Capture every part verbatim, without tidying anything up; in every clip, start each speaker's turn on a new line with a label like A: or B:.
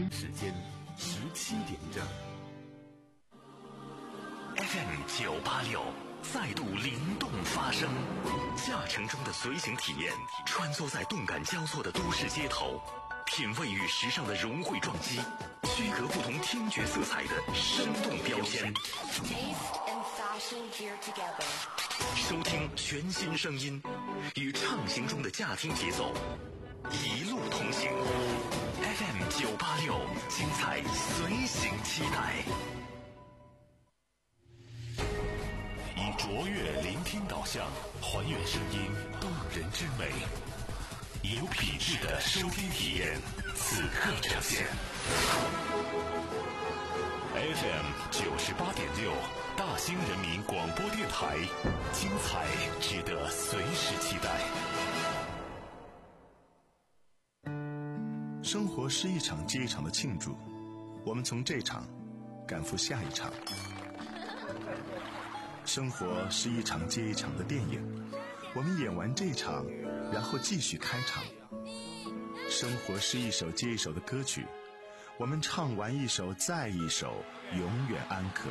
A: 听时间十七点整。
B: F M 九八六再度灵动发声，驾乘中的随行体验，穿梭在动感交错的都市街头，品味与时尚的融汇撞击，区隔不同听觉色彩的生动标签。收听全新声音，与畅行中的驾听节奏，一路同行。F M 九八六，精彩随行期待。以卓越聆听导向，还原声音动人之美，以有品质的收听体验，此刻呈现。F M 九十八点六，大兴人民广播电台，精彩值得随时期待。
C: 生活是一场接一场的庆祝，我们从这场赶赴下一场。生活是一场接一场的电影，我们演完这场，然后继续开场。生活是一首接一首的歌曲，我们唱完一首再一首，永远安可。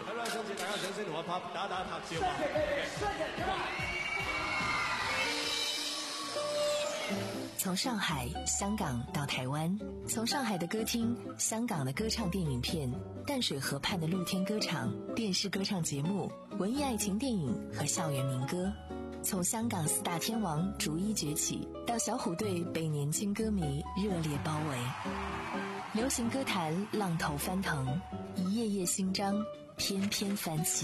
D: 从上海、香港到台湾，从上海的歌厅、香港的歌唱电影片、淡水河畔的露天歌场、电视歌唱节目、文艺爱情电影和校园民歌，从香港四大天王逐一崛起，到小虎队被年轻歌迷热烈包围，流行歌坛浪头翻腾，一页页新章翩翩翻起。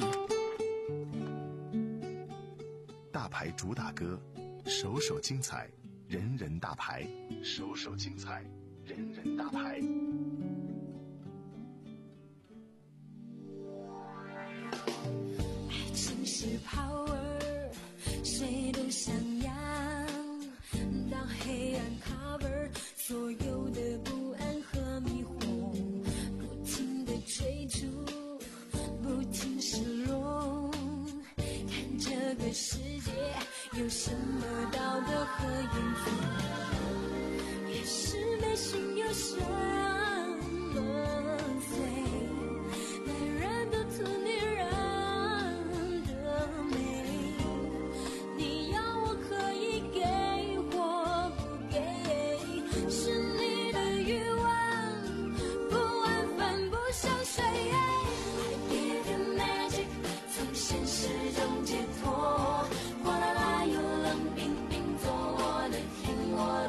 C: 大牌主打歌，首首精彩，人人大牌，首首精彩，人人大牌。
E: 爱情是 power， 谁都想要。当黑暗 cover 所有的不安和迷惑，不停地追逐，不停失落。看这个世界有什么道德和原则，越是内心有什么罪，男人都图女人的美。你要我可以给或不给，是你的欲望，不安分不想睡。I give you magic， 从现实中解脱，哗啦啦又冷冰冰，做我的天，我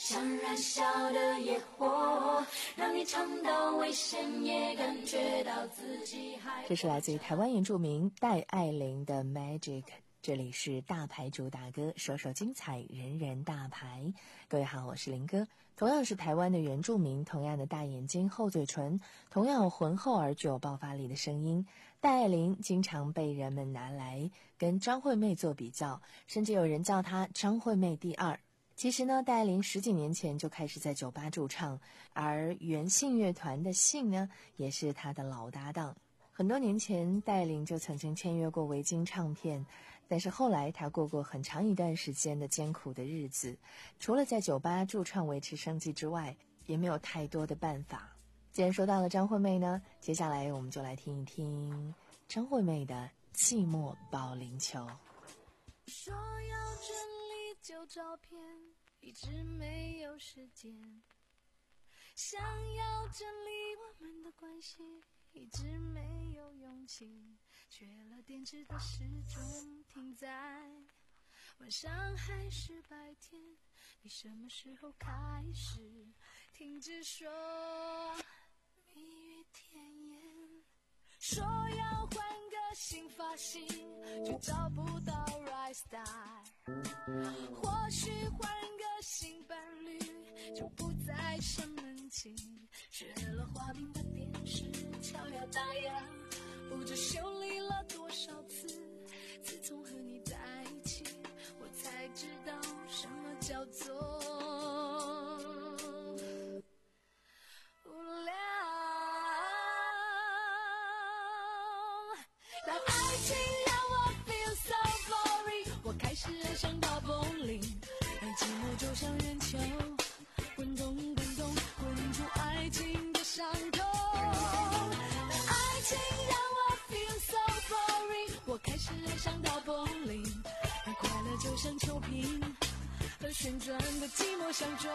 E: 像燃烧的野火，让你尝到危险，也感觉到自己还。
D: 这是来自于台湾原住民戴爱玲的 Magic。这里是大牌主打歌，首首精彩，人人大牌。各位好，我是林哥。同样是台湾的原住民，同样的大眼睛、厚嘴唇，同样浑厚而具有爆发力的声音，戴爱玲经常被人们拿来跟张惠妹做比较，甚至有人叫她张惠妹第二。其实呢，戴爱玲十几年前就开始在酒吧驻唱，而原信乐团的信呢，也是她的老搭档。很多年前，戴爱玲就曾经签约过维京唱片，但是后来她过过很长一段时间的艰苦的日子，除了在酒吧驻唱维持生计之外，也没有太多的办法。既然说到了张惠妹呢，接下来我们就来听一听张惠妹的《寂寞保龄球》。
E: 说要整理旧照片，一直没有时间，想要整理我们的关系，一直没有勇气，缺了电池的时钟停在晚上还是白天，你什么时候开始停止说蜜语甜言，说要换个新发型就找不到 right style， 或许换个新伴侣就不再生闷气，学了画饼的电视敲呀打呀，不知修理了多少次，自从和你在一起我才知道什么叫做无聊。当爱情让我 feel so boring， 我开始爱上打保龄，让寂寞就像圆球滚动滚动滚出爱情的伤口。当爱情让我 feel so boring， 我开始爱上打保龄，让快乐就像球瓶和旋转的寂寞相撞。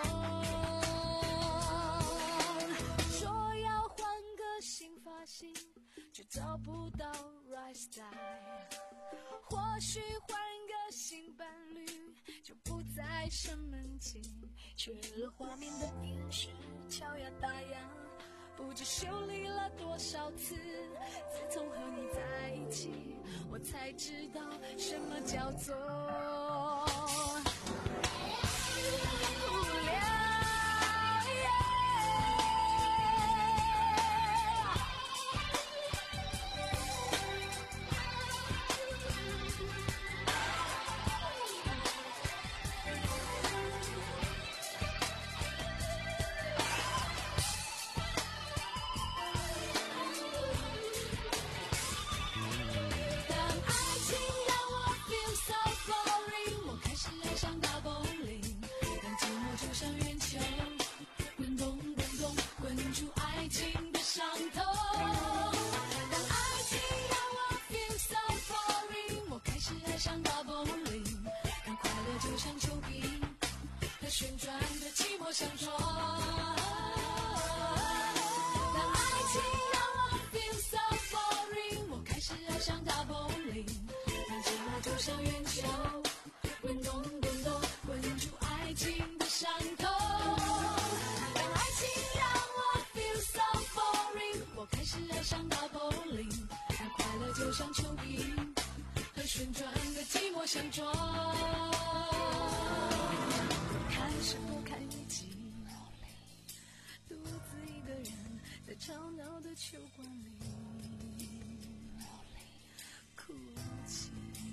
E: 说要换个新发型却找不到 right style， 或许换个新伴侣就不再生闷气，缺了画面的电视敲呀打呀，不知修理了多少次，自从和你在一起我才知道什么叫做无聊。旋转的寂寞相撞，当爱情让我 feel so boring， 我开始爱上打保龄，让寂寞就像圆球滚动滚动滚出爱情的伤口。当爱情让我 feel so boring， 我开始爱上打保龄，让快乐就像球瓶和旋转的寂寞相撞。开始拨开日记，独自一个人在吵闹的球馆里哭泣。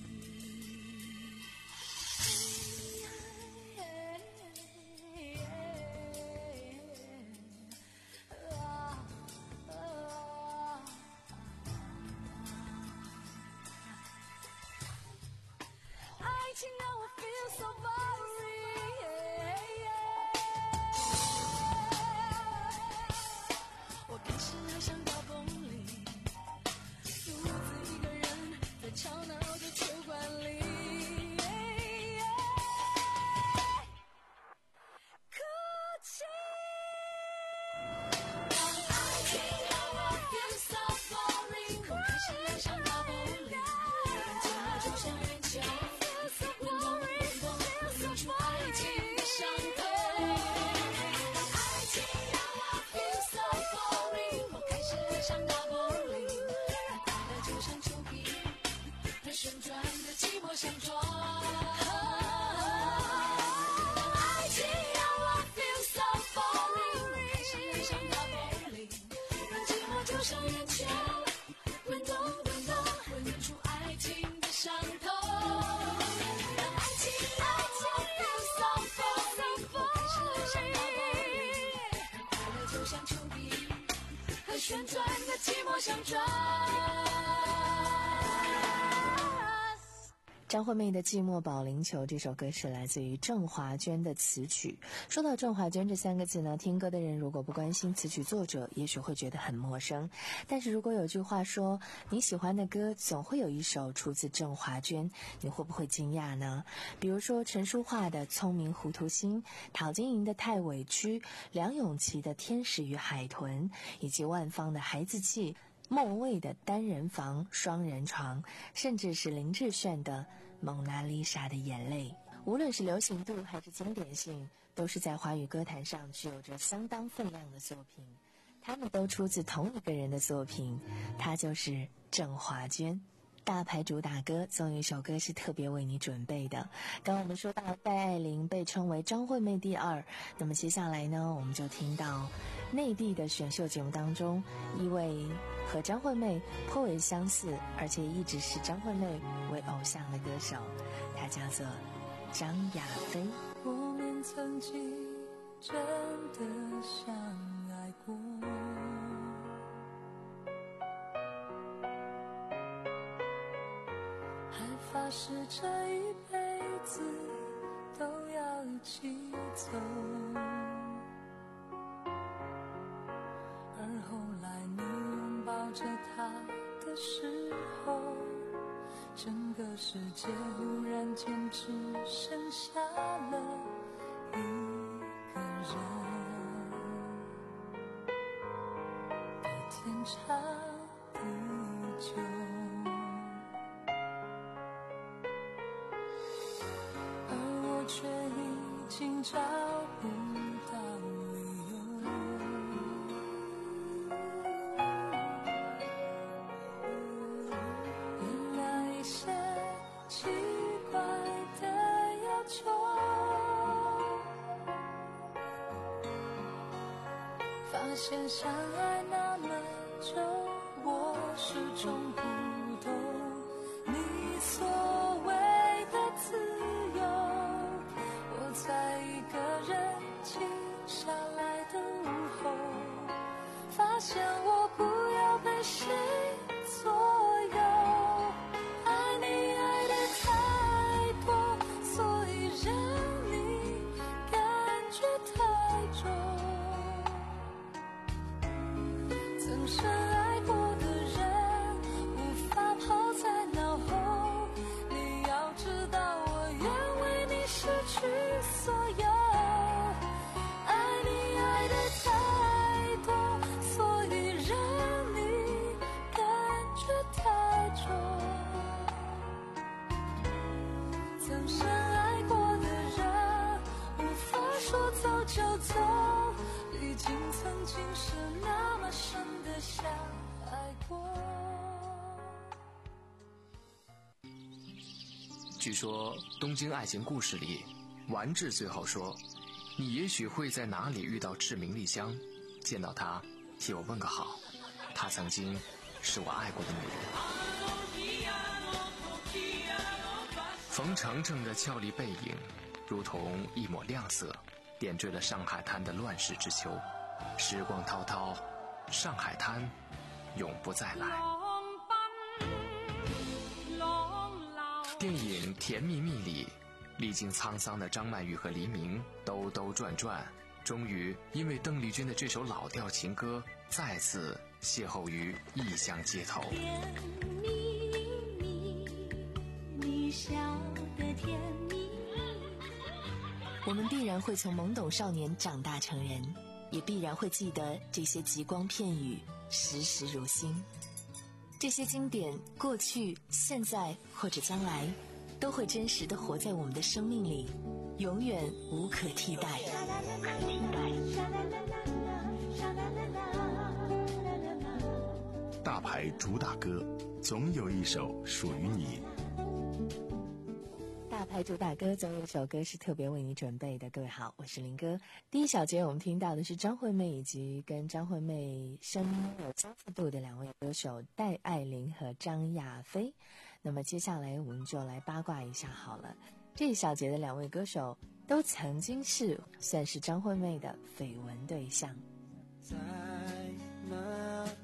E: 爱情让我 feel so boring， 我开始爱上打保龄， 旋转，和寂寞相转。
D: 张惠妹的《寂寞保龄球》这首歌是来自于郑华娟的词曲。说到郑华娟这三个字呢，听歌的人如果不关心词曲作者，也许会觉得很陌生。但是如果有句话说，你喜欢的歌总会有一首出自郑华娟，你会不会惊讶呢？比如说陈淑桦的《聪明糊涂心》，陶晶莹的《太委屈》，梁咏琪的《天使与海豚》，以及万芳的《孩子气》，莫文蔚的单人房、双人床，甚至是林志炫的蒙娜丽莎的眼泪。无论是流行度还是经典性，都是在华语歌坛上具有着相当分量的作品。他们都出自同一个人的作品，他就是郑华娟。大牌主打歌总有一首歌是特别为你准备的。刚我们说到戴爱玲被称为张惠妹第二，那么接下来呢，我们就听到内地的选秀节目当中一位和张惠妹颇为相似，而且一直是张惠妹为偶像的歌手，她叫做张雅菲。
E: 我们曾经真的相爱过，还发誓这一辈子都要一起走，而后来你拥抱着他的时候，整个世界忽然间只剩下了一个人，的天长地久。而我却已经找不到理由，原谅一些奇怪的要求，发现相爱那么久，我始终不懂你所谓的自由。我在一个人静下来的午后，发现我不要被谁左右，爱你爱得太多，所以让你感觉太重。曾深爱过的人无法抛在脑后，你要知道我愿为你失去所有，爱你爱得太多，所以让你感觉太重。曾深爱过的人无法说走就走，毕竟曾经是那么深的相爱过。
F: 据说《东京爱情故事》里，丸治最后说：“你也许会在哪里遇到志明丽香，见到她，替我问个好。她曾经是我爱过的女人。”冯程程的俏丽背影，如同一抹亮色，点缀了上海滩的乱世之秋。时光滔滔，上海滩永不再来。电影《甜蜜蜜》里，历经沧桑的张曼玉和黎明兜兜转转，终于因为邓丽君的这首老调情歌，再次邂逅于异乡街头。
E: 甜蜜蜜，你笑得甜蜜。
D: 我们必然会从懵懂少年长大成人，也必然会记得这些极光片语，时时如新。这些经典，过去、现在或者将来，都会真实地活在我们的生命里，永远无可替代。
C: 大牌主打歌，总有一首属于你。
D: 大牌主打歌总有一首歌是特别为你准备的。各位好，我是林哥。第一小节我们听到的是张惠妹以及跟张惠妹声音有相似度的两位歌手戴爱玲和张雅菲。那么接下来我们就来八卦一下好了，这一小节的两位歌手都曾经是算是张惠妹的绯闻对象。
G: 在那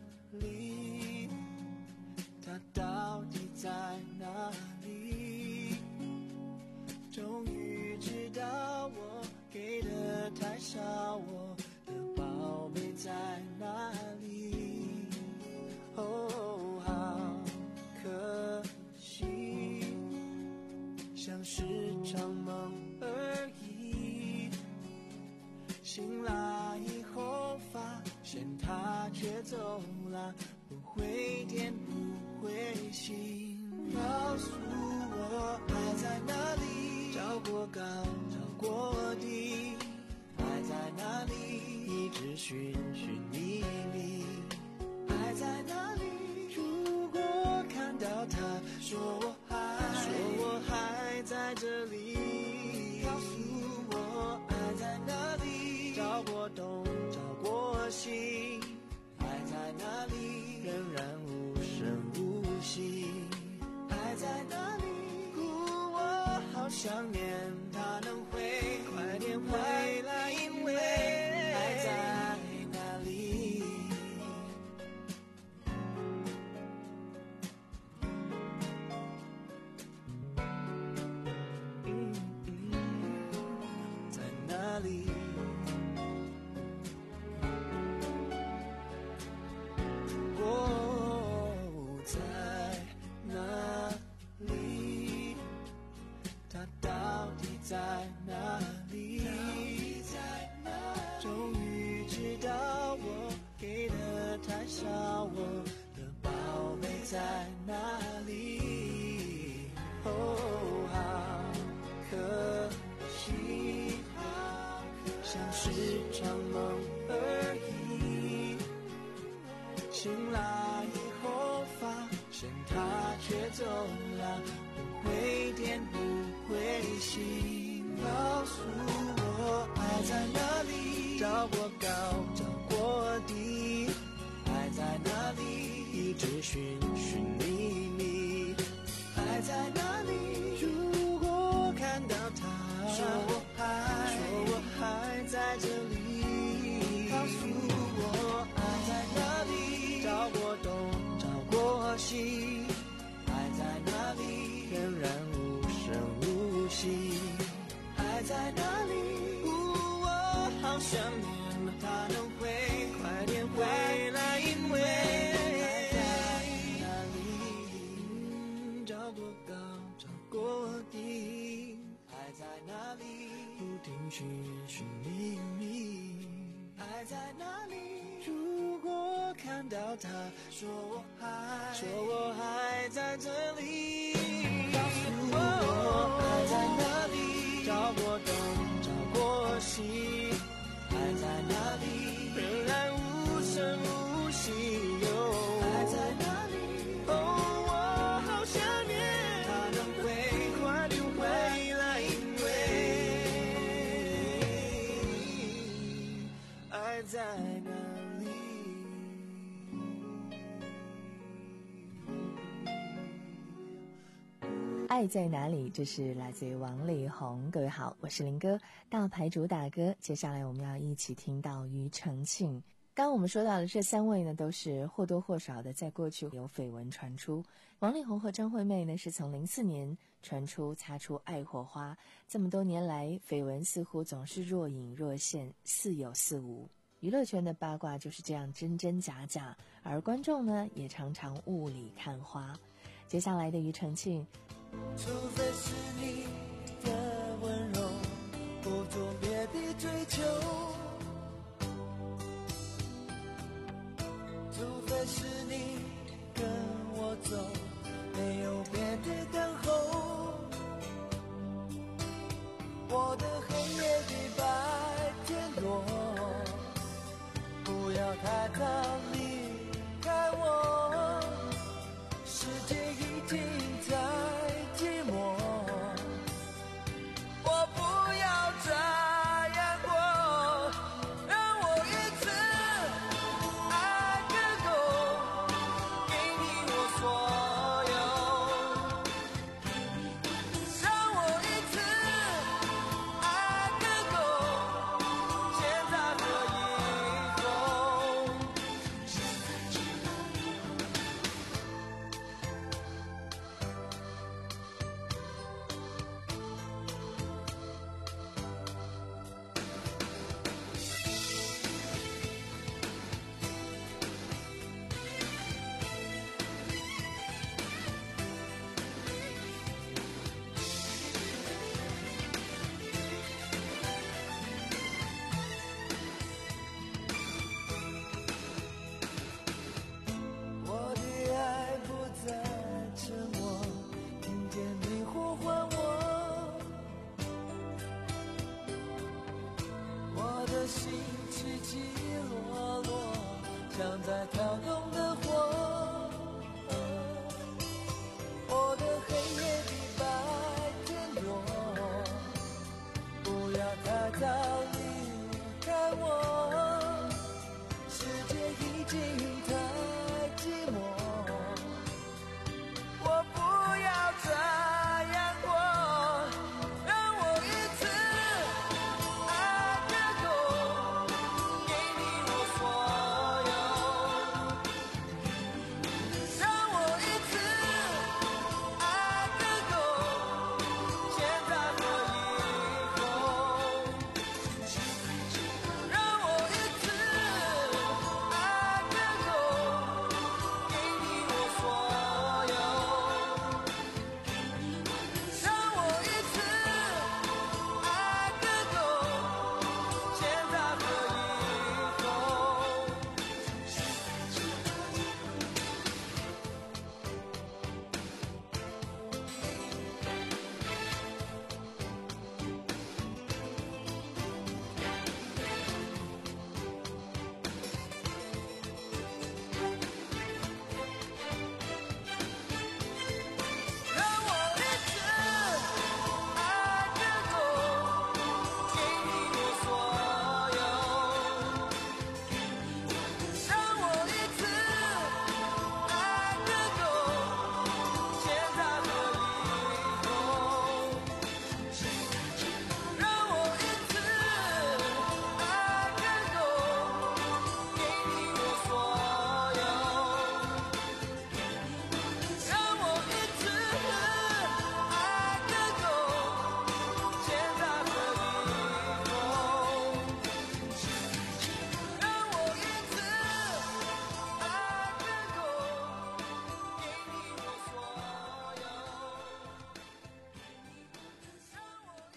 G: 在哪里？终于知道我给的太少，我的宝贝在哪里？哦，好可惜，像是场梦而已。醒来以后发现他却走了，不会天不会醒。告诉我爱在哪里？找过高找过低，爱在哪里？一直寻寻觅觅，爱在哪里？如果看到他，说我还说我还在这里，告诉我爱在哪里？找过东找过西，爱在哪里？仍然无声无息，爱在哪里？我好想念他，能会快点回来，因为爱在哪里？嗯嗯，在哪里？哦，在哪里？他到底在哪里？终于知道我给的太少，我的宝贝在哪里？哦，好可惜，像是场梦而已。醒来以后发现他却走了，不会天不会醒。告诉我爱在哪里？找过高找过低，爱在哪里？一直寻寻觅觅，爱在哪里？如果看到他，说我还说我还在这里，告诉我爱在哪里？找过东找过西，爱在哪里？仍然无声无息，爱在哪里？我好想念他，能会快点回来，因为爱在哪里？找过高找过低，爱在哪里？不停寻寻觅觅，爱在哪里？如果看到他，说我还说我还在这里，告诉我爱在哪里？找过东找过西，爱在哪里？仍然无声无息，哟，爱在哪里？哦，我好想念他，能会快点回来，因为爱在哪里？
D: 爱在哪里？这是来自于王力宏。各位好，我是林哥，大牌主打歌。接下来我们要一起听到庾澄庆。刚刚我们说到的这三位呢，都是或多或少的在过去有绯闻传出。王力宏和张惠妹呢，是从零四年传出擦出爱火花，这么多年来绯闻似乎总是若隐若现，似有似无。娱乐圈的八卦就是这样真真假假，而观众呢也常常雾里看花。接下来的庾澄庆，
G: 除非是你的温柔不做别的追求，除非是你跟我走，没有别的等候，我的黑夜比白天多，不要太早离开我，世界已经在寂寞，我不要再心起起落落，像在跳动的火。我的黑夜比白天多，不要太早离开我，世界已经太寂寞，我不要这样过，让我一次爱个够，给你我所有，让我一次爱个够，现在和以后，让我一次爱个够，给你我所有，让我一次爱个够，现在和以后。让我一次爱个够，给你我所有，让我一次爱个够，现在和以后，让我一次爱个够，给你我所有，让我一次爱个够，现在和以后，让我一次爱个够，给你我所有，让我一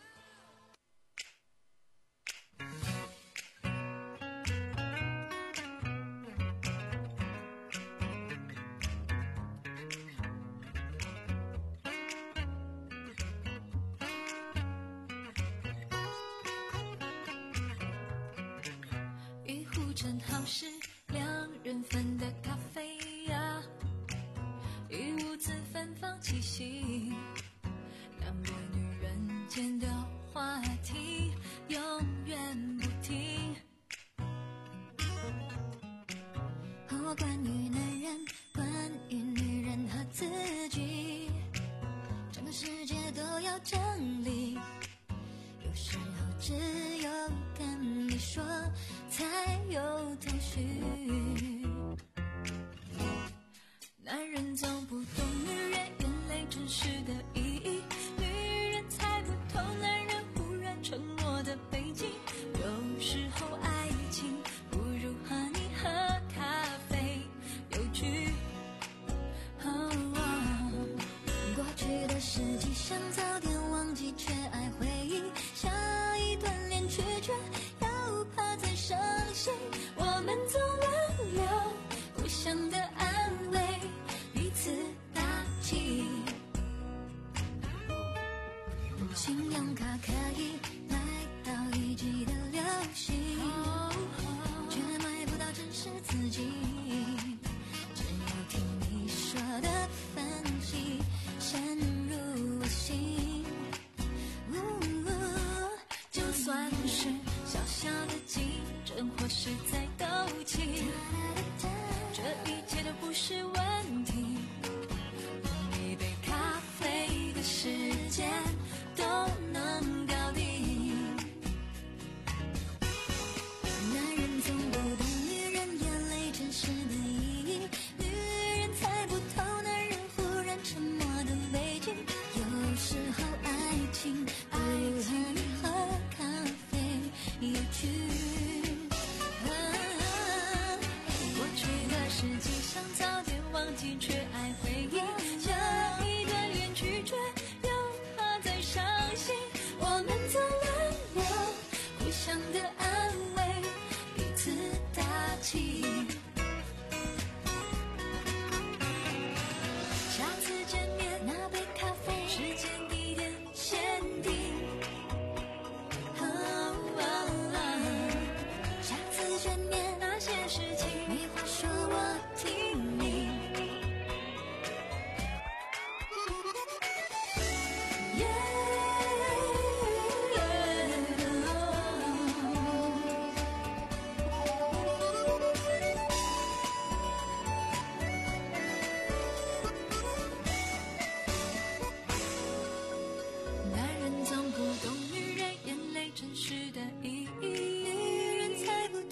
E: 一壶正好是两人份的咖啡呀，一屋子芬芳气息，两个女人间的话题永远不停。哦，关于男人，关于女人和自己，整个世界都要整理，有时候只有跟你说才有头绪。男人总不懂女人眼泪真实的意义，女人才不懂男人忽然沉默的背景。有时候爱情不如和你喝咖啡有趣。哦哦，过去的事迹想早点忘记，却爱回忆，下一段恋曲却又怕再伤心。我们总轮流互相的安慰，彼此打气。信用卡可以买到一季的流行，却买不到真实自己。只有听你说的分析深入我心。呜，就算是小小的竞争或是在斗气，这一切都不是问题。用一杯咖啡的时间都能搞定。男人总不懂女人眼泪真实的意义，女人才不懂男人忽然沉默的背景。有时候爱情不如和你喝咖啡有趣。过去的事迹想早点忘记，却爱回忆，下一段恋曲却又怕再伤心。我们总轮流互相的安慰，彼此打气。下次见面拿杯咖啡，时间地点限定。哦哦哦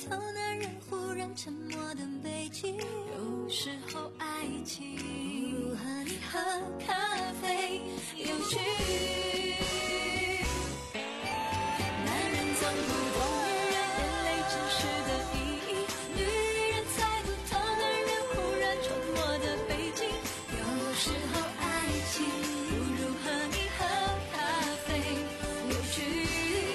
E: 头，男人忽然沉默的背景。有时候爱情不如和你喝咖啡有趣。男人总不懂女人眼泪真实的意义，女人猜不透男人忽然沉默的背景。有时候爱情不如和你喝咖啡有趣。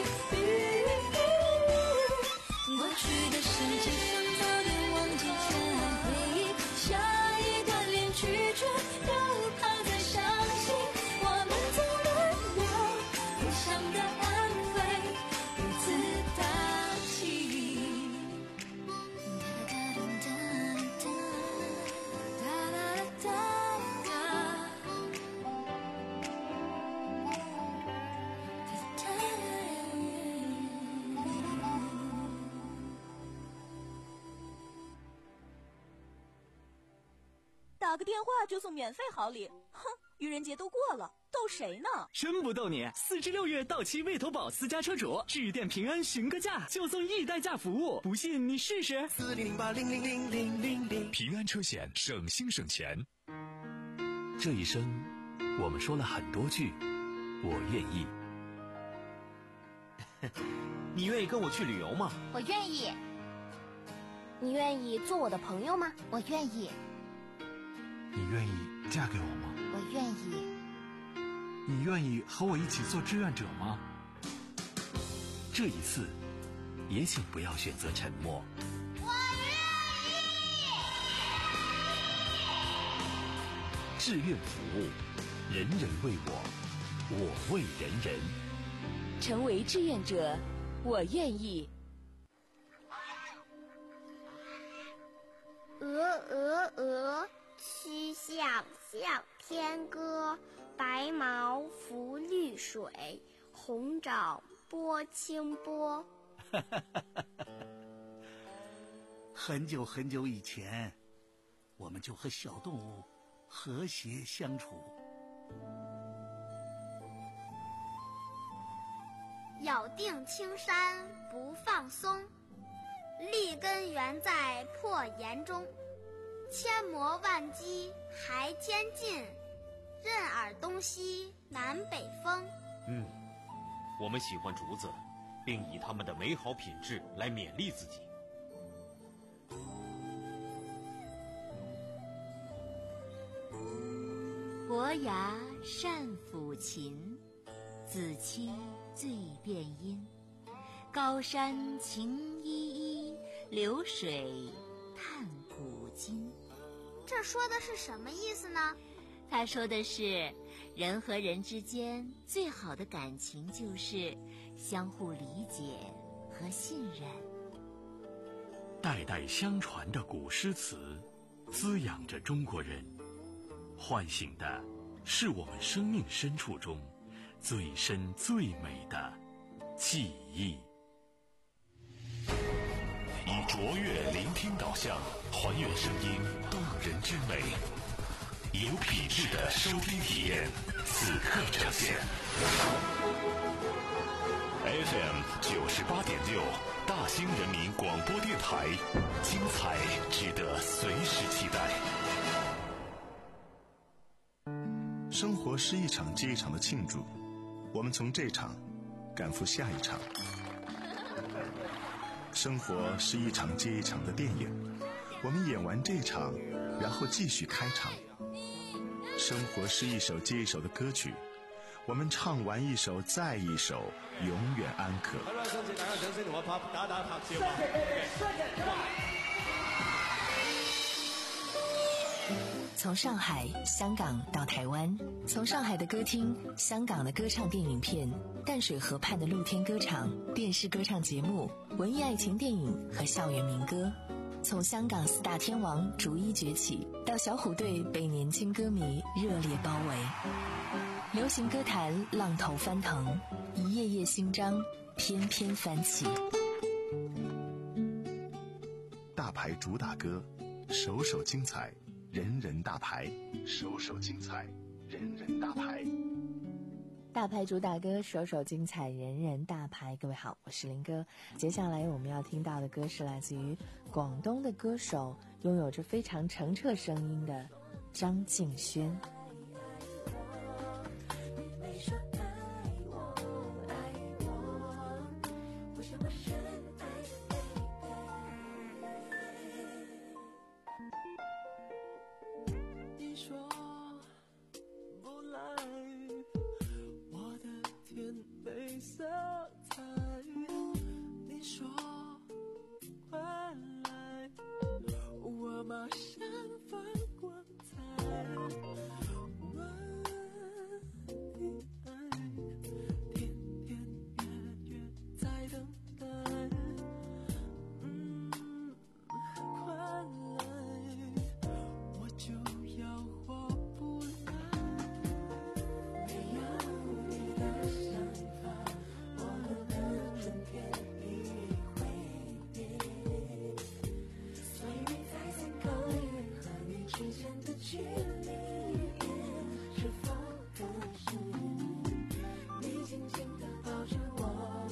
E: 过去的世界上早点忘记尘埃回忆，下一段恋曲却又怕再相信，我们总轮流互相的安慰，彼此打气。哒哒哒哒
H: 打个电话就送免费好礼，哼！愚人节都过了，逗谁呢？
I: 真不逗你！四至六月到期魏投保私家车主致电平安询个价，就送一代驾服务，不信你试试。
G: 四零零八零零零零零零。
B: 平安车险，省心省钱。这一生，我们说了很多句“我愿意”。
J: 你愿意跟我去旅游吗？
K: 我愿意。你愿意做我的朋友吗？我愿意。
L: 你愿意嫁给我吗？
K: 我愿意。
L: 你愿意和我一起做志愿者吗？
B: 这一次，也请不要选择沉默。
K: 我愿意。
B: 志愿服务，人人为我，我为人人。
D: 成为志愿者，我愿意。
K: 鹅鹅鹅，曲项向天歌。白毛浮绿水，红掌拨清波。
M: 很久很久以前，我们就和小动物和谐相处。
K: 咬定青山不放松，立根原在破岩中。千磨万击还坚劲，任尔东西南北风。
J: 嗯，我们喜欢竹子，并以它们的美好品质来勉励自己。
N: 伯牙善抚琴，子期最辨音。高山晴依依，流水叹古今。
K: 这说的是什么意思呢？
N: 他说的是，人和人之间最好的感情就是相互理解和信任。
B: 代代相传的古诗词，滋养着中国人，唤醒的是我们生命深处中最深最美的记忆。以卓越聆听导向，还原声音动人之美。有品质的收听体验，此刻呈现。F M 九十八点六，大兴人民广播电台，精彩值得随时期待。
C: 生活是一场接一场的庆祝，我们从这场赶赴下一场。生活是一场接一场的电影，我们演完这场，然后继续开场。生活是一首接一首的歌曲，我们唱完一首再一首，永遠安可。
O: 好啦，想請大家掌聲同我拍打打拍照吧。
D: 從上海、香港到台灣，從上海的歌廳、香港的歌唱電影片、淡水河畔的露天歌場、電視歌唱節目、文藝愛情電影和校園民歌。從香港四大天王逐一崛起，到小虎隊被年輕歌迷熱烈包圍，流行歌壇浪頭翻騰，一頁頁新章翩翩翻起。
C: 大牌主打歌，首首精彩，人人大牌，首首精彩，人人大牌。
D: 大牌主打歌，首首精彩，人人大牌。各位好，我是林哥。接下来我们要听到的歌是来自于广东的歌手，拥有着非常澄澈声音的张敬轩。
G: 你说不来，我的天没色彩。你说快来，我马上放光彩。问你爱，天天月月在等待。嗯，快来，我就要活不来。没有你的想法，我的春天已毁灭。所以再三考虑和你之间的距离是否合适。你紧紧地抱着我，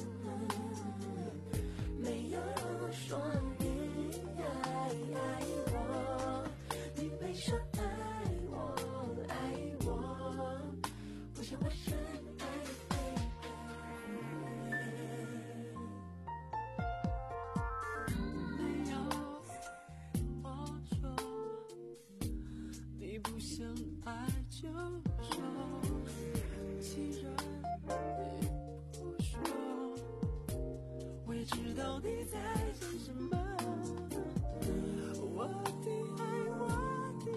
G: 没有说你爱爱我，你没说爱我爱我，不像我深爱没有我说，你不想爱就说，既然你不说，我也知道你在想什么。我的爱，我的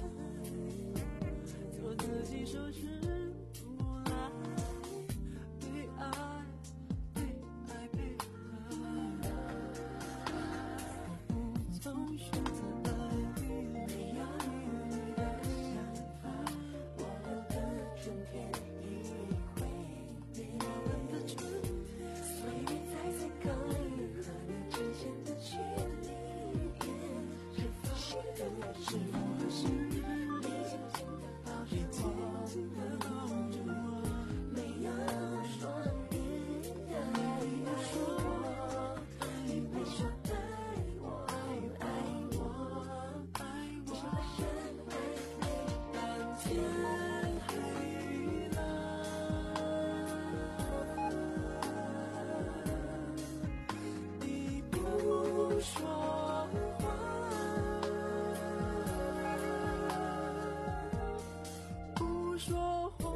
G: 爱，我自己收拾不来，被爱，被爱配合，不曾选择爱你。没有你的想法，我的春天已毁灭。我的春天，所以再次考虑和你之间的距离是否合适。你紧紧地抱着我，没有说你爱我，你没说爱我爱我，不像我深爱。当天黑了，你不说话，不说话。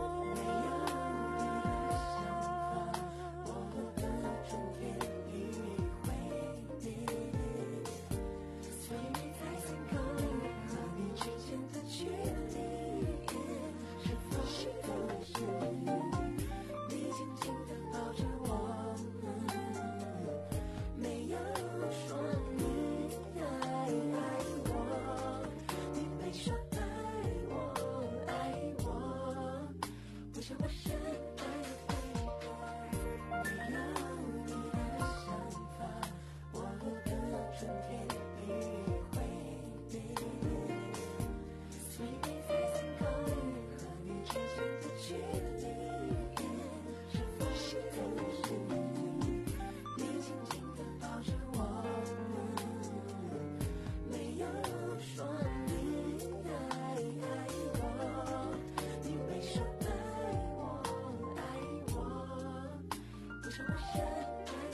G: 我的春天已毁灭，所以再三考虑和你之间的距离是否合适。你紧紧地抱着我，没有说你爱爱我，你没说爱我爱我，不像我深爱。没有你的想法，我的春天已毁灭。所以再三考虑和你之间的距离是否合适。你紧紧地抱着我，没有说你爱爱我，你没说爱我爱我，不像我深爱。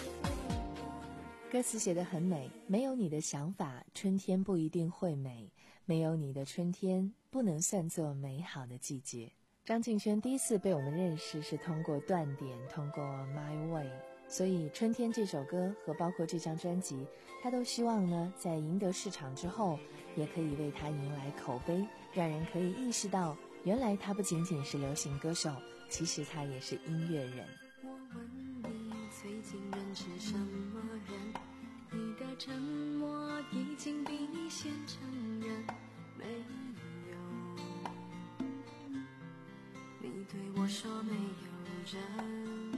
D: 歌词写得很美，没有你的想法，春天不一定会美，没有你的春天，不能算作美好的季节。张敬轩第一次被我们认识是通过断点，通过 My Way， 所以《春天》这首歌和包括这张专辑，他都希望呢，在赢得市场之后，也可以为他迎来口碑，让人可以意识到，原来他不仅仅是流行歌手，其实他也是音乐人。
E: 我问你最近认识什么人？你的沉默已经比你先承认没有。你对我说没有人，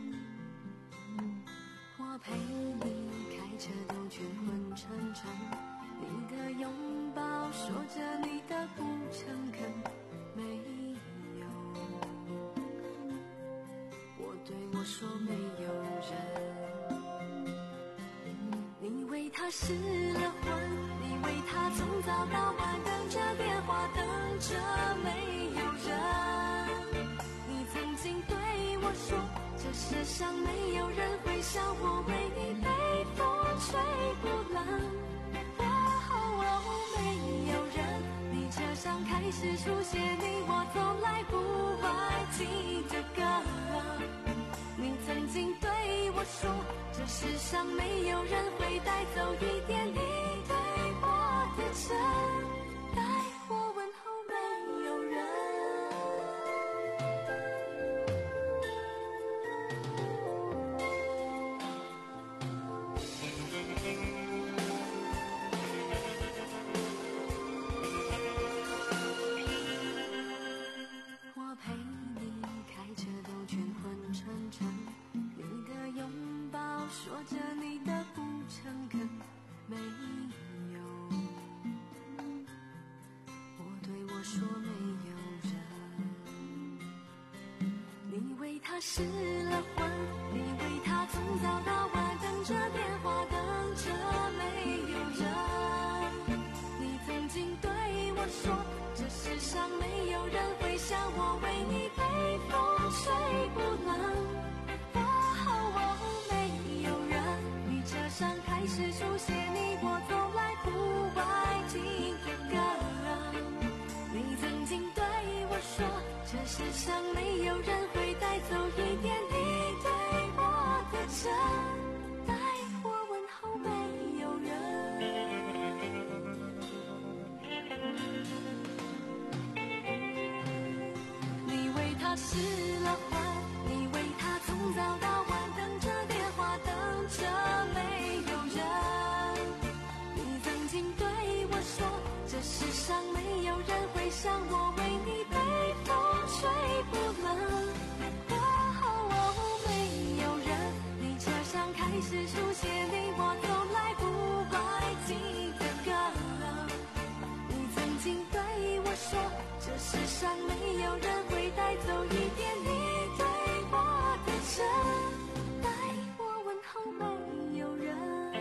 E: 我陪你开车兜圈混沉沉，你的拥抱说着你的不诚恳没有。 他失了魂，你为他从早到晚等着电话，等着没有人。你曾经对我说，这世上没有人会像我为你被风吹不冷。哦，没有人，你车上开始出现你我从来不爱记的歌。你曾经对我说，这世上没有人会带走一点你对我的真，待我问候没有人。我陪你开车兜圈昏沉沉，你的拥抱说着你的不诚恳，没有，我对我说没有人。你为他失了魂，你为他从早到晚等着电话，等着没有人。你曾经对我说，这世上没有人会像我为你被风吹不冷。上开始出现你我从来不爱听的歌。你曾经对我说，这世上没有人会带走一点你对我的真，待我问候没有人。你为他失了魂，你为他从早到晚等着电话，等着没有人。你曾经对我说，这世上没有人会像我为你被风吹不冷。哦，没有人，你车上开始出现你我从来不爱记的歌。你曾经对我说，这世上没有人会带走一点你对我的真，待我问候没有人。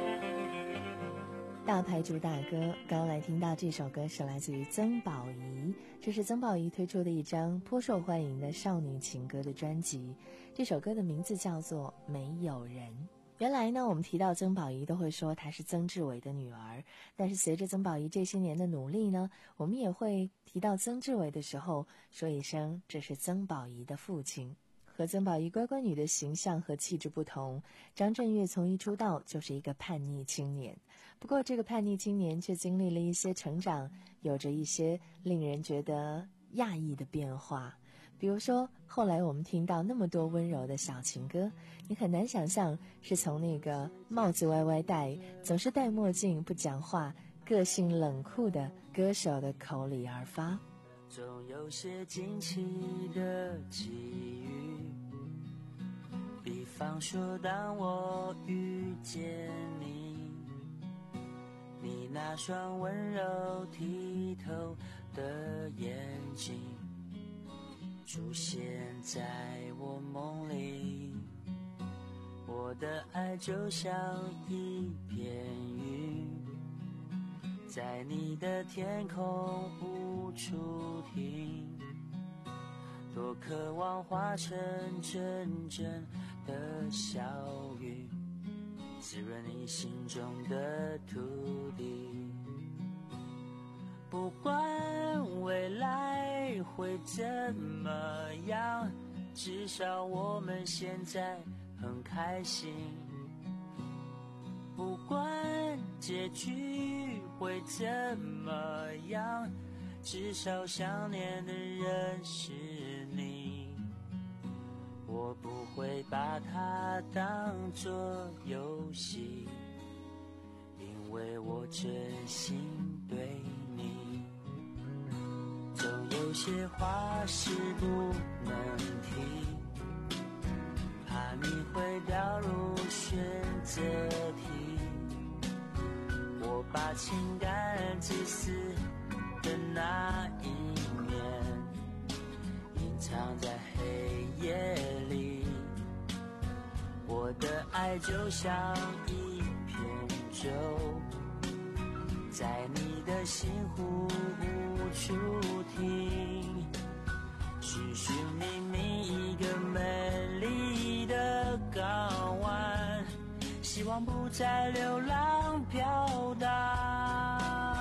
D: 大牌主打歌，刚刚来听到这首歌是来自于曾宝仪，这是曾宝仪推出的一张颇受欢迎的少女情歌的专辑，这首歌的名字叫做《没有人》。原来呢，我们提到曾宝仪都会说她是曾志伟的女儿，但是随着曾宝仪这些年的努力呢，我们也会提到曾志伟的时候说一声这是曾宝仪的父亲。和曾宝仪乖乖女的形象和气质不同，张震岳从一出道就是一个叛逆青年，不过这个叛逆青年却经历了一些成长，有着一些令人觉得讶异的变化。比如说后来我们听到那么多温柔的小情歌，你很难想象是从那个帽子歪歪戴，总是戴墨镜不讲话，个性冷酷的歌手的口里而发。
P: 总有些惊奇的际遇，比方说当我遇见你，你那双温柔剔透的眼睛出现在我梦里，我的爱就像一片云，在你的天空无处停，多渴望化成阵阵的小雨，滋润你心中的土地。不管未来会怎么样，至少我们现在很开心。不管结局会怎么样，至少想念的人是你。我不会把它当作游戏，因为我真心对你。总有些话是不能提，怕你会掉入选择题。我把情感自私的那一面隐藏在黑夜里，我的爱就像一片手，在你的心湖无处停，寻寻觅觅一个美丽的港湾，希望不再流浪飘荡。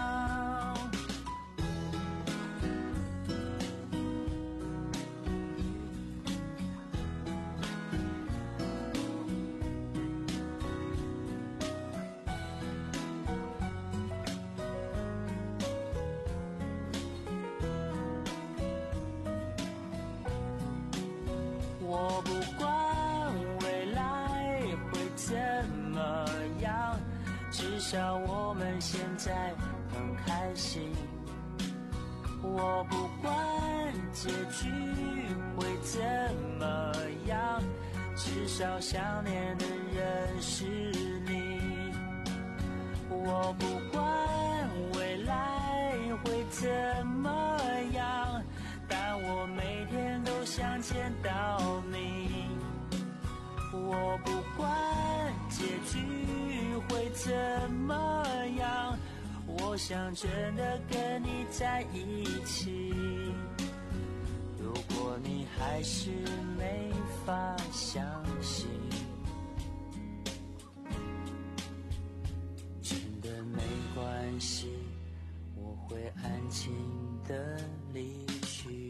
P: 我不管未来会怎么样，至少我们现在很开心。我不管结局会怎么样，至少想念的人是你。我不管未来会怎么样，但我每天都想见到你。我不管结局会怎么样，我想真的跟你在一起。如果你还是没法相信，真的没关系，我会安静的离去。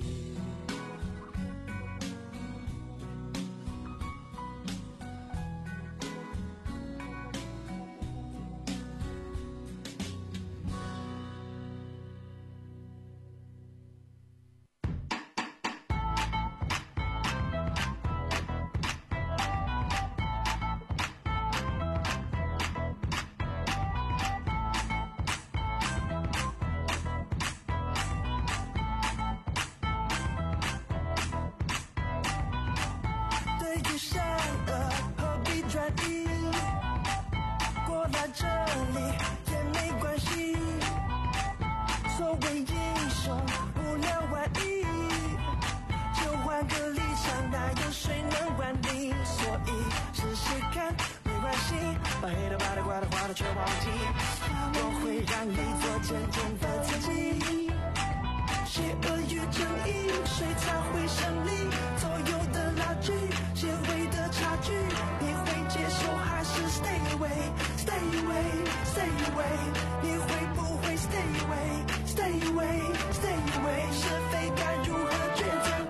G: 把黑的白的怪的坏的全忘记，我会让你做真正的自己。邪恶与正义，谁才会胜利？左右的拉锯，结尾的差距，你会接受还是 stay away？Stay away，Stay away， 你会不会 stay away？Stay away，Stay away， 是非该如何抉择？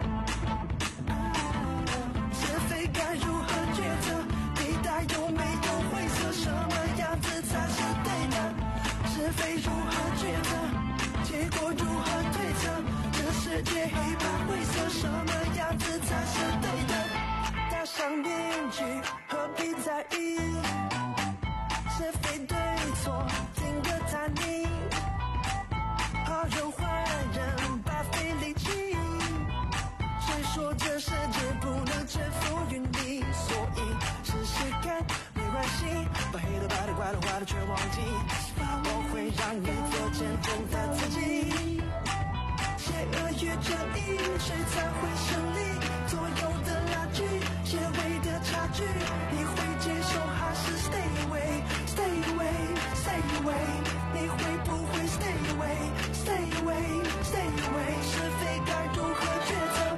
G: 是非该如何抉择？对待有没有灰色？什么样子才是对的？是非如何抉择？结果如何推测？这世界黑白灰色，什么样子才是对的？戴上面具，何必在意？是非对错，听个探明。好人坏人，白费力气。谁说这世界不能征服于你？所以试试看，没关系，把黑的白的怪的坏的全忘记。我会让你做真正的自己。邪恶与正义，谁才会胜利？左右的拉锯，结尾的差距，你会接受还是 stay away？Stay away，Stay away， 你会不会 stay away？Stay away，Stay away， 是非该如何抉择？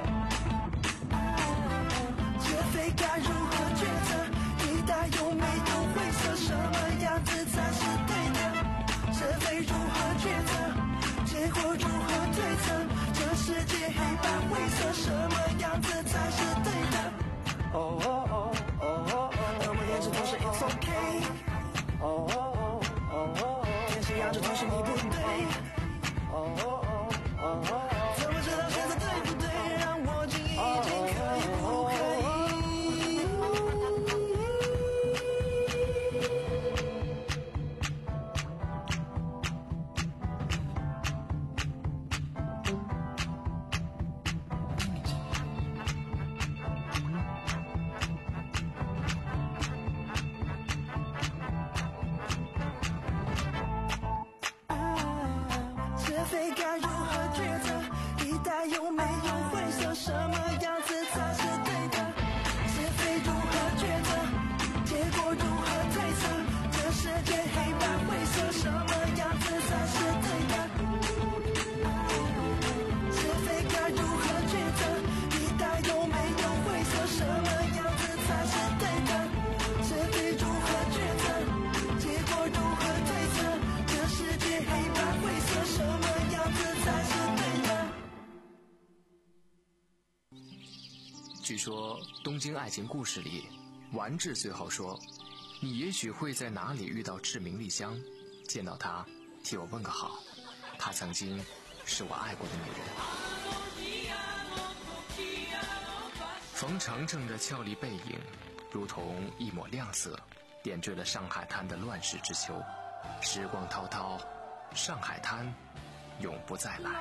G: 是非该如何抉择？对待有没有灰色？什么样子才是对的？是非如何抉择？结果如何推测？这世界黑白灰色，什么样子才是对的？哦哦哦哦哦，我们也是同时 it's okay。哦哦哦哦，天使样着同时你不对。哦哦哦哦，怎么知道现在对不对？让我静一静，可以不可以？
F: 据说《东京爱情故事》里，丸治最后说：“你也许会在哪里遇到志明丽香，见到她，替我问个好。她曾经是我爱过的女人。”冯程程的俏丽背影，如同一抹亮色，点缀了上海滩的乱世之秋。时光滔滔，上海滩永不再来。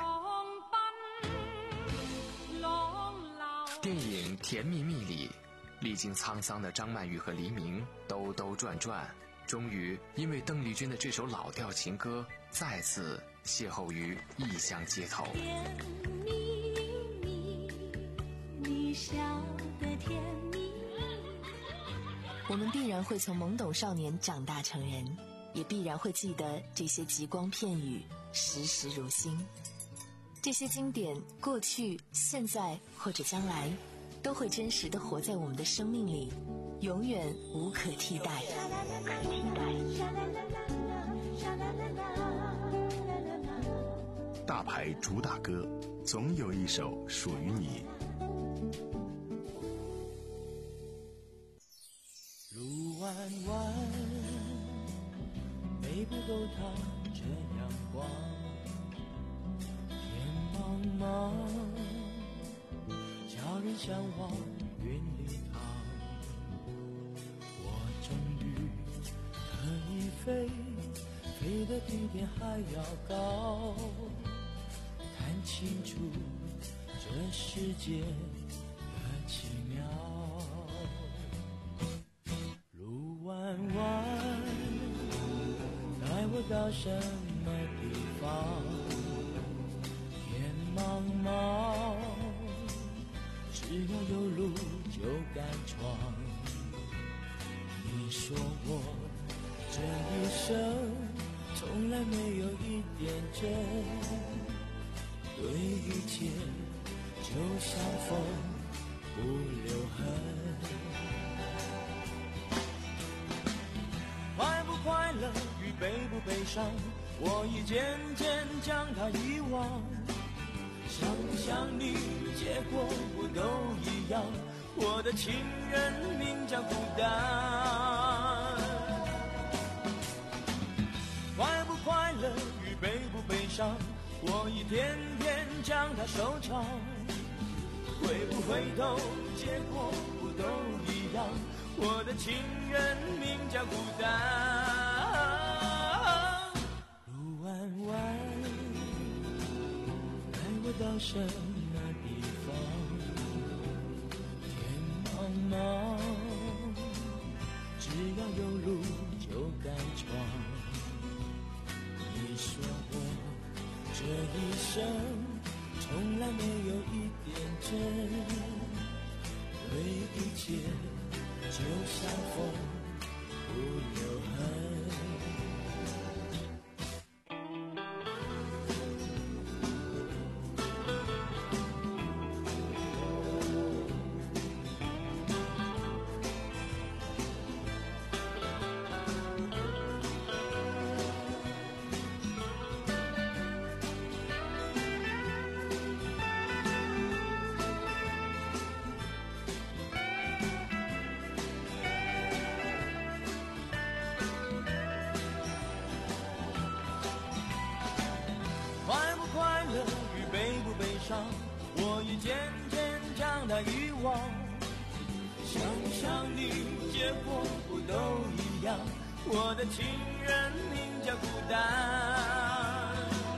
F: 电影《甜蜜蜜》里，历经沧桑的张曼玉和黎明兜兜转转，终于因为邓丽君的这首老调情歌，再次邂逅于异乡街头。
E: 甜蜜蜜，你笑得甜蜜。
D: 我们必然会从懵懂少年长大成人，也必然会记得这些极光片语，时时如新。这些经典，过去、现在或者将来，都会真实地活在我们的生命里，永远无可替代。
C: 大牌主打歌，总有一首属于你。
G: 路弯弯，背不够它这阳光。茫茫，叫人向往云里趟。我终于可以飞，飞得比天还要高，看清楚这世界的奇妙。路弯弯，带我到什么地方？茫茫，只要有路就敢闯。你说我这一生从来没有一点真，对一切就像风不留痕。快不快乐与悲不悲伤，我已渐渐将它遗忘。想不想你，结果不都一样？我的情人名叫孤单。快不快乐与悲不悲伤，我一天天将它收藏。回不回头，结果不都一样？我的情人名叫孤单。路弯弯，我到什么地方？天茫茫，只要有路就敢闯。你说我这一生从来没有一点真，对一切就像风不留痕。我已渐渐将它遗忘。想想你，结果不都一样？我的情人名叫孤单。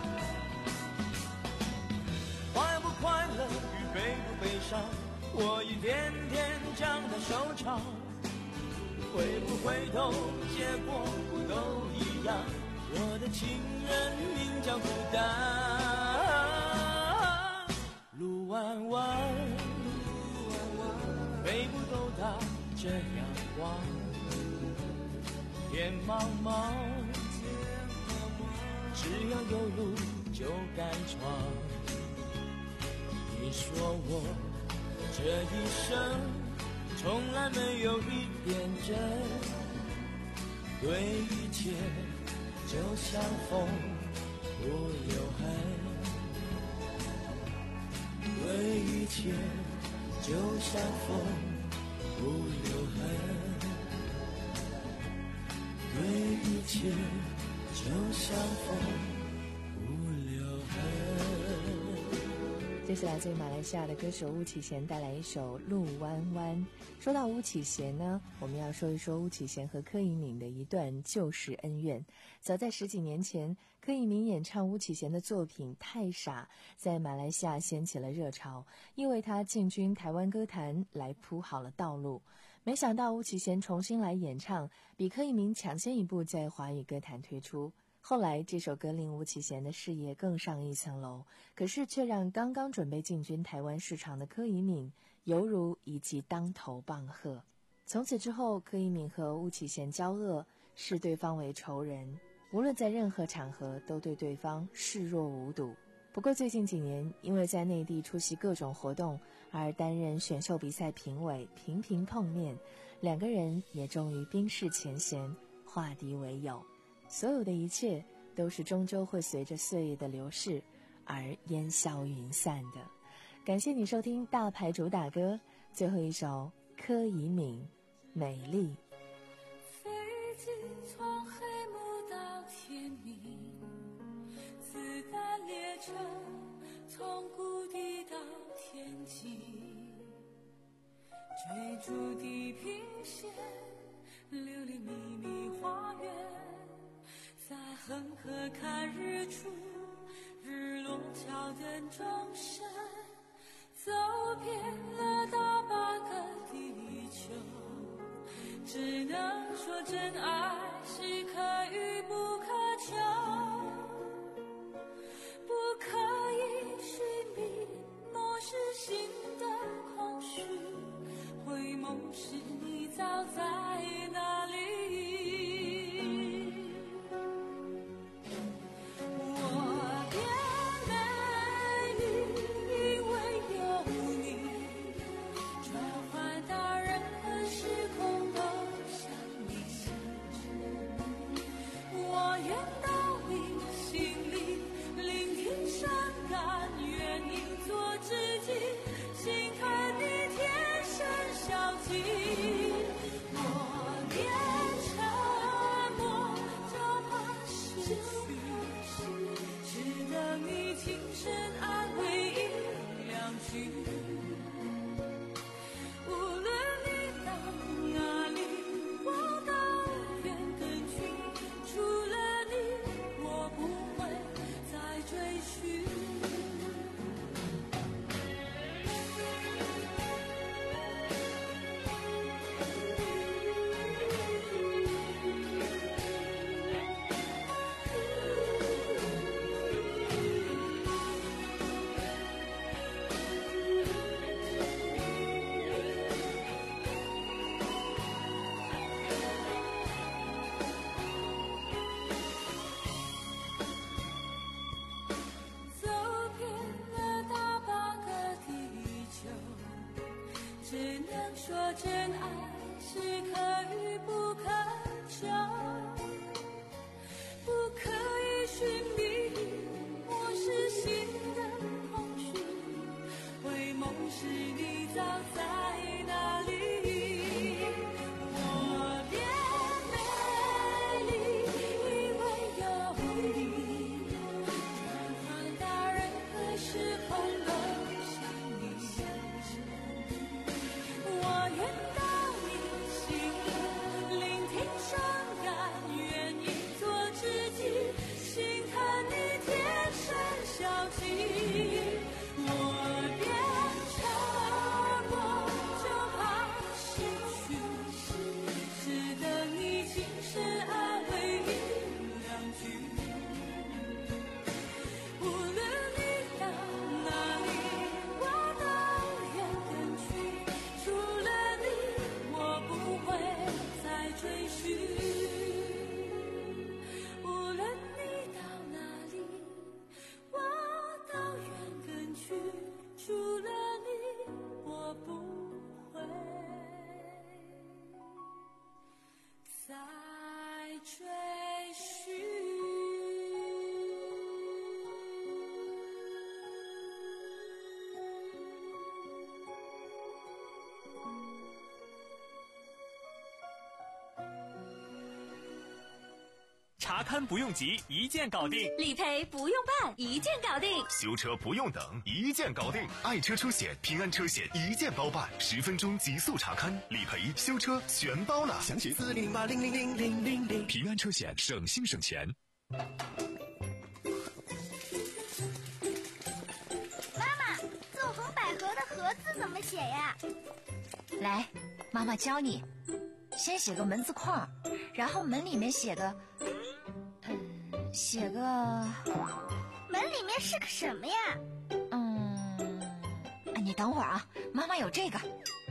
G: 快不快乐与悲不悲伤，我一天天将它收藏。回不回头，结果不都一样？我的情人名叫孤单。路弯弯，背不够它这阳光。天茫茫，只要有路就敢闯。你说我这一生从来没有一点真，对一切就像风不留痕。对一切就像风不留痕，对一切就像风不留痕。
D: 这是来自于马来西亚的歌手巫启贤带来一首《路弯弯》。说到巫启贤呢，我们要说一说巫启贤和柯以敏的一段旧时恩怨。早在十几年前，柯以敏演唱巫启贤的作品《太傻》在马来西亚掀起了热潮，因为他进军台湾歌坛来铺好了道路。没想到巫启贤重新来演唱，比柯以敏抢先一步在华语歌坛推出。后来这首歌令巫启贤的事业更上一层楼，可是却让刚刚准备进军台湾市场的柯以敏犹如一记当头棒喝。从此之后，柯以敏和巫启贤交恶，视对方为仇人，无论在任何场合都对对方视若无睹。不过最近几年，因为在内地出席各种活动而担任选秀比赛评委，频频碰面，两个人也终于冰释前嫌，化敌为友。所有的一切都是终究会随着岁月的流逝而烟消云散的。感谢你收听大牌主打歌，最后一首柯以敏《美丽》。
E: 飞机从黑幕到天明，子弹列车从谷底到天际，追逐地平线，流连秘密花园，在恒河看日出，日落桥灯钟声，走遍了大半个地球，只能说真爱是可遇不可求，不可以寻觅漠视心的空虚，回眸时你早在哪里。
Q: 查勘不用急，一键搞定；
H: 理赔不用办，一键搞定；
A: 修车不用等，一键搞定。爱车车险、平安车险一键包办，十分钟极速查勘、理赔、修车全包了。
G: 详情四零零八零零零零零零。
A: 平安车险，省心省钱。
K: 妈妈，纵横捭阖的阖字怎么写呀？
N: 来，妈妈教你。先写个门字框，然后门里面写个，嗯，写个。
K: 门里面是个什么呀？
N: 嗯，你等会儿啊，妈妈有这个。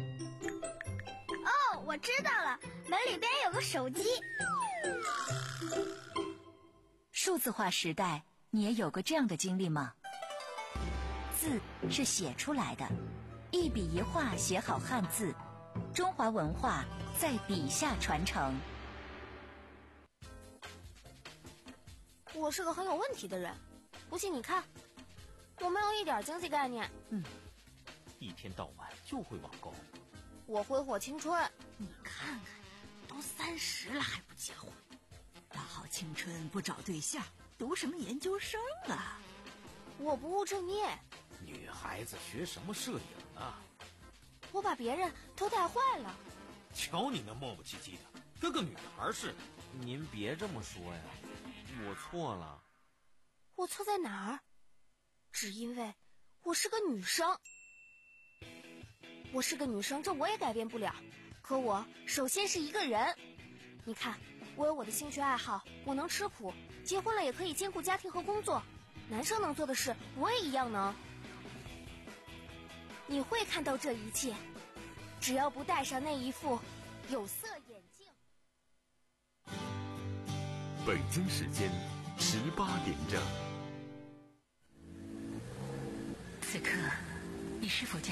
K: 哦，我知道了，门里边有个手机。
N: 数字化时代，你也有过这样的经历吗？字是写出来的，一笔一画写好汉字，中华文化在笔下传承。
R: 我是个很有问题的人，不信你看，我没有一点经济概念。
J: 嗯，一天到晚就会网购。
R: 我挥霍青春。
S: 你看看，都三十了还不结婚，大好青春不找对象，读什么研究生啊？
R: 我不务正业。
J: 女孩子学什么摄影啊？
R: 我把别人都带坏了。
J: 瞧你那磨磨唧唧的，跟个女孩似的。
T: 您别这么说呀，我错了。
R: 我错在哪儿？只因为我是个女生。我是个女生，这我也改变不了。可我首先是一个人。你看，我有我的兴趣爱好，我能吃苦，结婚了也可以兼顾家庭和工作。男生能做的事，我也一样能。你会看到这一切，只要不戴上那一副有色眼镜。
A: 北京时间十八点整。
D: 此刻，你是否将